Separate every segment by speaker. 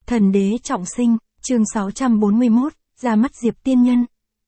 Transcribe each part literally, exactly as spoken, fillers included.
Speaker 1: Thần đế trọng sinh, chương sáu trăm bốn mươi mốt, ra mắt Diệp Tiên Nhân.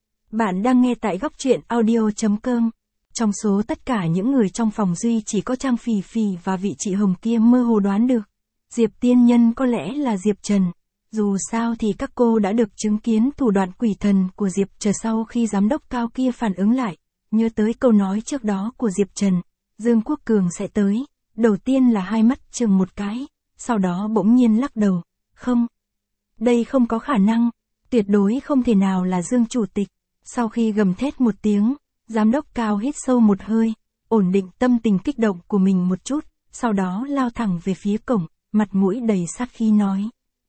Speaker 1: Bạn đang nghe tại góc truyện audio.com. Trong số tất cả những người trong phòng Duy chỉ có Trang Phì Phì và vị chị Hồng kia mơ hồ đoán được. Diệp Tiên Nhân có lẽ là Diệp Trần. Dù sao thì các cô đã được chứng kiến thủ đoạn quỷ thần của Diệp Trần sau khi giám đốc cao kia phản ứng lại. Nhớ tới câu nói trước đó của Diệp Trần, Dương Quốc Cường sẽ tới. Đầu tiên là hai mắt chừng một cái, sau đó bỗng nhiên lắc đầu. Không. Đây không có khả năng, tuyệt đối không thể nào là Dương Chủ tịch. Sau khi gầm thét một tiếng, giám đốc cao hít sâu một hơi, ổn định tâm tình kích động của mình một chút, sau đó lao thẳng về phía cổng, mặt mũi đầy sát khí nói.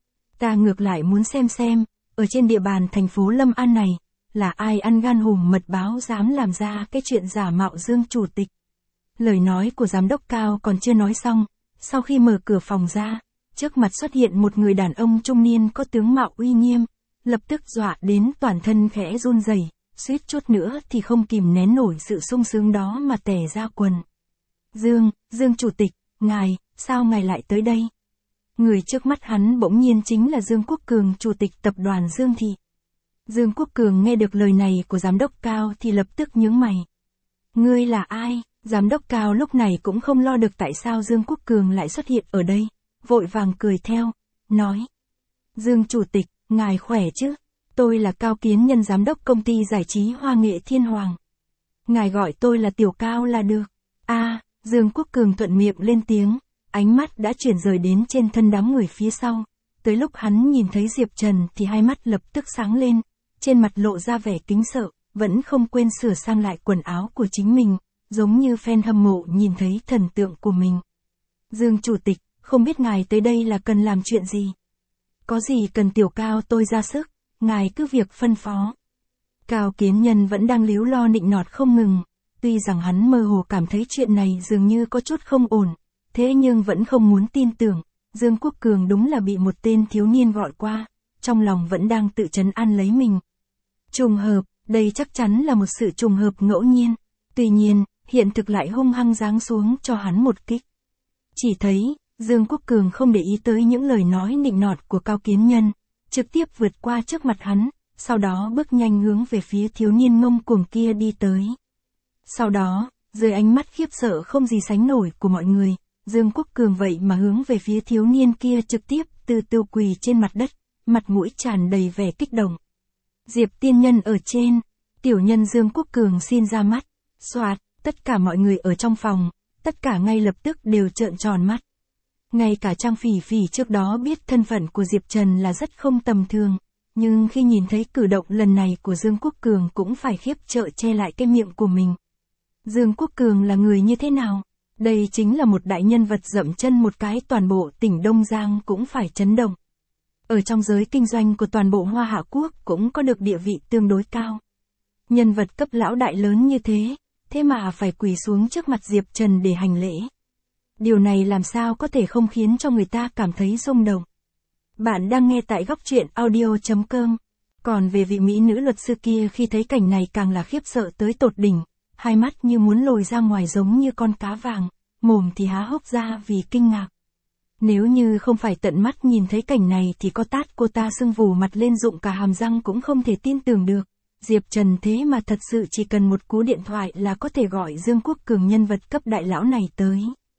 Speaker 1: Ta ngược lại muốn xem xem, ở trên địa bàn thành phố Lâm An này, là ai ăn gan hùm mật báo dám làm ra cái chuyện giả mạo Dương Chủ tịch. Lời nói của giám đốc cao còn chưa nói xong, sau khi mở cửa phòng ra, trước mặt xuất hiện một người đàn ông trung niên có tướng mạo uy nghiêm, lập tức dọa đến toàn thân khẽ run rẩy, suýt chút nữa thì không kìm nén nổi sự sung sướng đó mà tè ra quần. Dương, Dương Chủ tịch, ngài, sao ngài lại tới đây? Người trước mắt hắn bỗng nhiên chính là Dương Quốc Cường, Chủ tịch tập đoàn Dương Thị. Dương Quốc Cường nghe được lời này của giám đốc cao thì lập tức nhướng mày. Ngươi là ai? Giám đốc cao lúc này cũng không lo được tại sao Dương Quốc Cường lại xuất hiện ở đây, vội vàng cười theo, nói. Dương Chủ tịch, ngài khỏe chứ? Tôi là Cao Kiến Nhân, giám đốc công ty giải trí Hoa Nghệ Thiên Hoàng. Ngài gọi tôi là Tiểu Cao là được. A, à, Dương Quốc Cường thuận miệng lên tiếng, ánh mắt đã chuyển rời đến trên thân đám người phía sau. Tới lúc hắn nhìn thấy Diệp Trần thì hai mắt lập tức sáng lên, trên mặt lộ ra vẻ kính sợ, vẫn không quên sửa sang lại quần áo của chính mình, giống như fan hâm mộ nhìn thấy thần tượng của mình. Dương Chủ tịch, không biết ngài tới đây là cần làm chuyện gì? Có gì cần Tiểu Cao tôi ra sức, ngài cứ việc phân phó. Cao Kiến Nhân vẫn đang líu lo nịnh nọt không ngừng, tuy rằng hắn mơ hồ cảm thấy chuyện này dường như có chút không ổn, thế nhưng vẫn không muốn tin tưởng, Dương Quốc Cường đúng là bị một tên thiếu niên gọi qua, trong lòng vẫn đang tự trấn an lấy mình. Trùng hợp, đây chắc chắn là một sự trùng hợp ngẫu nhiên, tuy nhiên, hiện thực lại hung hăng giáng xuống cho hắn một kích. Chỉ thấy, Dương Quốc Cường không để ý tới những lời nói nịnh nọt của Cao Kiến Nhân, trực tiếp vượt qua trước mặt hắn, sau đó bước nhanh hướng về phía thiếu niên ngông cuồng kia đi tới. Sau đó, dưới ánh mắt khiếp sợ không gì sánh nổi của mọi người, Dương Quốc Cường vậy mà hướng về phía thiếu niên kia trực tiếp từ từ quỳ trên mặt đất, mặt mũi tràn đầy vẻ kích động. Diệp Tiên Nhân ở trên, tiểu nhân Dương Quốc Cường xin ra mắt. Soạt, tất cả mọi người ở trong phòng, tất cả ngay lập tức đều trợn tròn mắt. Ngay cả Trang Phì Phì trước đó biết thân phận của Diệp Trần là rất không tầm thường, nhưng khi nhìn thấy cử động lần này của Dương Quốc Cường cũng phải khiếp trợ che lại cái miệng của mình. Dương Quốc Cường là người như thế nào? Đây chính là một đại nhân vật dậm chân một cái toàn bộ tỉnh Đông Giang cũng phải chấn động. Ở trong giới kinh doanh của toàn bộ Hoa Hạ Quốc cũng có được địa vị tương đối cao. Nhân vật cấp lão đại lớn như thế, thế mà phải quỳ xuống trước mặt Diệp Trần để hành lễ. Điều này làm sao có thể không khiến cho người ta cảm thấy rung động. Bạn đang nghe tại góc truyện audio.com. Còn về vị mỹ nữ luật sư kia khi thấy cảnh này càng là khiếp sợ tới tột đỉnh, hai mắt như muốn lồi ra ngoài giống như con cá vàng, mồm thì há hốc ra vì kinh ngạc. Nếu như không phải tận mắt nhìn thấy cảnh này thì có tát cô ta sưng vù mặt lên rụng cả hàm răng cũng không thể tin tưởng được. Diệp Trần thế mà thật sự chỉ cần một cú điện thoại là có thể gọi Dương Quốc Cường nhân vật cấp đại lão này tới.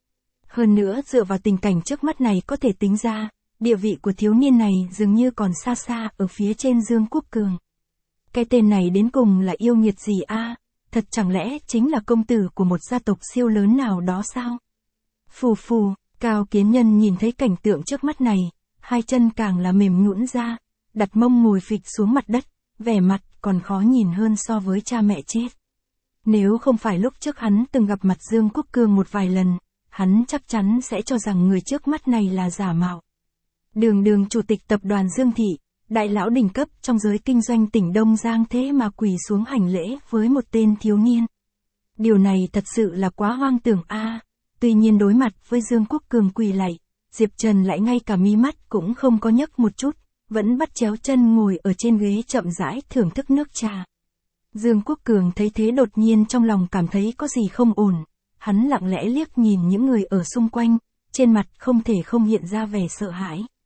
Speaker 1: Hơn nữa dựa vào tình cảnh trước mắt này có thể tính ra, địa vị của thiếu niên này dường như còn xa xa ở phía trên Dương Quốc Cường. Cái tên này đến cùng là yêu nghiệt gì a? À? Thật chẳng lẽ chính là công tử của một gia tộc siêu lớn nào đó sao? Phù phù, Cao Kiến Nhân nhìn thấy cảnh tượng trước mắt này, hai chân càng là mềm nhũn ra, đặt mông ngồi phịch xuống mặt đất, vẻ mặt còn khó nhìn hơn so với cha mẹ chết. Nếu không phải lúc trước hắn từng gặp mặt Dương Quốc Cường một vài lần, hắn chắc chắn sẽ cho rằng người trước mắt này là giả mạo. Đường đường Chủ tịch tập đoàn Dương Thị, đại lão đỉnh cấp trong giới kinh doanh tỉnh Đông Giang thế mà quỳ xuống hành lễ với một tên thiếu niên. Điều này thật sự là quá hoang tưởng a. À, tuy nhiên đối mặt với Dương Quốc Cường quỳ lạy, Diệp Trần lại ngay cả mí mắt cũng không có nhấc một chút, vẫn bắt chéo chân ngồi ở trên ghế chậm rãi thưởng thức nước trà. Dương Quốc Cường thấy thế đột nhiên trong lòng cảm thấy có gì không ổn, hắn lặng lẽ liếc nhìn những người ở xung quanh, trên mặt không thể không hiện ra vẻ sợ hãi.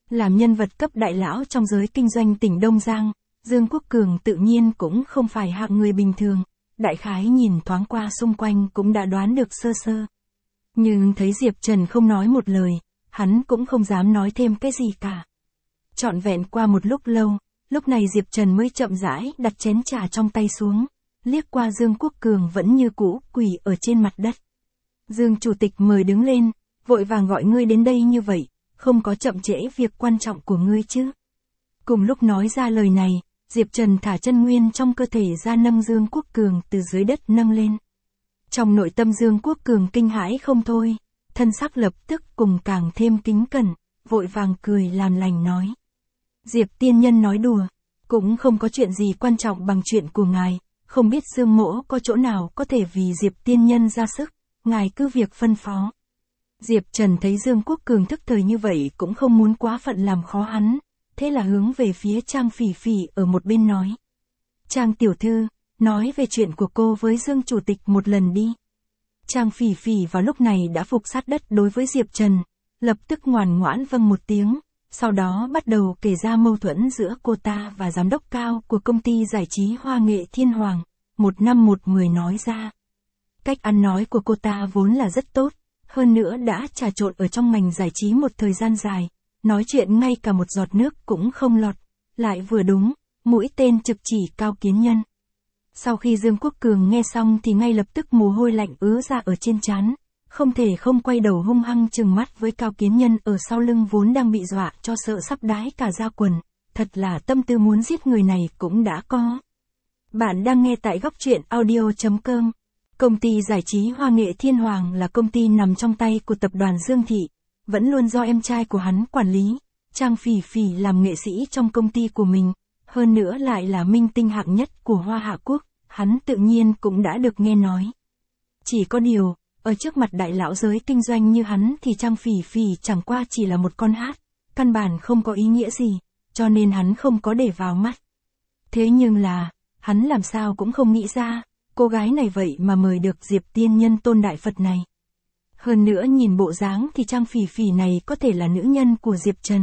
Speaker 1: Làm nhân vật cấp đại lão trong giới kinh doanh tỉnh Đông Giang, Dương Quốc Cường tự nhiên cũng không phải hạng người bình thường, đại khái nhìn thoáng qua xung quanh cũng đã đoán được sơ sơ. Nhưng thấy Diệp Trần không nói một lời, hắn cũng không dám nói thêm cái gì cả. Trọn vẹn qua một lúc lâu, lúc này Diệp Trần mới chậm rãi đặt chén trà trong tay xuống, liếc qua Dương Quốc Cường vẫn như cũ quỳ ở trên mặt đất. Dương Chủ tịch mời đứng lên, vội vàng gọi ngươi đến đây như vậy, không có chậm trễ việc quan trọng của ngươi chứ. Cùng lúc nói ra lời này, Diệp Trần thả chân nguyên trong cơ thể ra nâng Dương Quốc Cường từ dưới đất nâng lên. Trong nội tâm Dương Quốc Cường kinh hãi không thôi, thân sắc lập tức cùng càng thêm kính cẩn, vội vàng cười làm lành nói. Diệp tiên nhân nói đùa, cũng không có chuyện gì quan trọng bằng chuyện của ngài, không biết Dương mỗ có chỗ nào có thể vì Diệp tiên nhân ra sức, ngài cứ việc phân phó. Diệp Trần thấy Dương Quốc Cường thức thời như vậy cũng không muốn quá phận làm khó hắn, thế là hướng về phía Trang Phỉ Phỉ ở một bên nói. Trang tiểu thư, nói về chuyện của cô với Dương Chủ tịch một lần đi. Trang Phỉ Phỉ vào lúc này đã phục sát đất đối với Diệp Trần, lập tức ngoan ngoãn vâng một tiếng, sau đó bắt đầu kể ra mâu thuẫn giữa cô ta và giám đốc cao của công ty giải trí Hoa Nghệ Thiên Hoàng, một năm một mười nói ra. Cách ăn nói của cô ta vốn là rất tốt, hơn nữa đã trà trộn ở trong ngành giải trí một thời gian dài, nói chuyện ngay cả một giọt nước cũng không lọt, lại vừa đúng, mũi tên trực chỉ Cao Kiến Nhân. Sau khi Dương Quốc Cường nghe xong thì ngay lập tức mồ hôi lạnh ứa ra ở trên trán, không thể không quay đầu hung hăng trừng mắt với Cao Kiến Nhân ở sau lưng vốn đang bị dọa cho sợ sắp đái cả da quần, thật là tâm tư muốn giết người này cũng đã có. Bạn đang nghe tại góc truyện audio chấm com. Công ty giải trí Hoa Nghệ Thiên Hoàng là công ty nằm trong tay của tập đoàn Dương Thị, vẫn luôn do em trai của hắn quản lý. Trang Phỉ Phỉ làm nghệ sĩ trong công ty của mình, hơn nữa lại là minh tinh hạng nhất của Hoa Hạ Quốc, hắn tự nhiên cũng đã được nghe nói. Chỉ có điều, ở trước mặt đại lão giới kinh doanh như hắn thì Trang Phỉ Phỉ chẳng qua chỉ là một con hát, căn bản không có ý nghĩa gì, cho nên hắn không có để vào mắt. Thế nhưng là, hắn làm sao cũng không nghĩ ra, cô gái này vậy mà mời được Diệp tiên nhân tôn đại Phật này. Hơn nữa nhìn bộ dáng thì Trang Phỉ Phỉ này có thể là nữ nhân của Diệp Trần.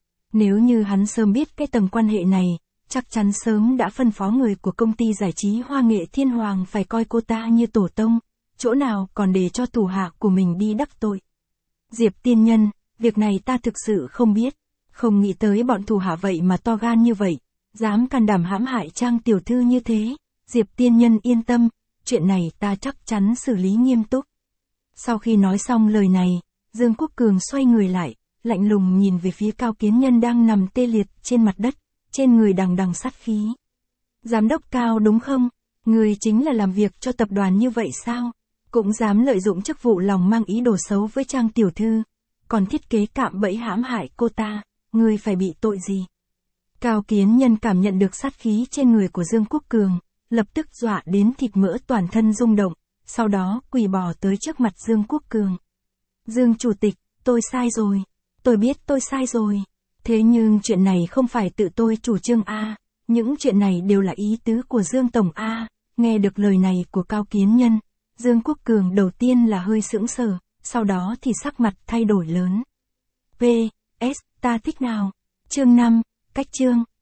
Speaker 1: Nếu như hắn sớm biết cái tầng quan hệ này, chắc chắn sớm đã phân phó người của công ty giải trí Hoa Nghệ Thiên Hoàng phải coi cô ta như tổ tông, chỗ nào còn để cho thủ hạ của mình đi đắc tội. Diệp tiên nhân, việc này ta thực sự không biết, không nghĩ tới bọn thủ hạ vậy mà to gan như vậy, dám can đảm hãm hại Trang tiểu thư như thế. Diệp tiên nhân yên tâm, chuyện này ta chắc chắn xử lý nghiêm túc. Sau khi nói xong lời này, Dương Quốc Cường xoay người lại, lạnh lùng nhìn về phía Cao Kiến Nhân đang nằm tê liệt trên mặt đất, trên người đằng đằng sát khí. Giám đốc Cao đúng không? Người chính là làm việc cho tập đoàn như vậy sao? Cũng dám lợi dụng chức vụ lòng mang ý đồ xấu với Trang tiểu thư, còn thiết kế cạm bẫy hãm hại cô ta, người phải bị tội gì? Cao Kiến Nhân cảm nhận được sát khí trên người của Dương Quốc Cường, lập tức dọa đến thịt mỡ toàn thân rung động, sau đó quỳ bò tới trước mặt Dương Quốc Cường. Dương Chủ tịch, tôi sai rồi, tôi biết tôi sai rồi, thế nhưng chuyện này không phải tự tôi chủ trương a, những chuyện này đều là ý tứ của Dương Tổng a. Nghe được lời này của Cao Kiến Nhân, Dương Quốc Cường đầu tiên là hơi sững sờ, sau đó thì sắc mặt thay đổi lớn. pê ét, ta thích nào? Chương năm, cách chương.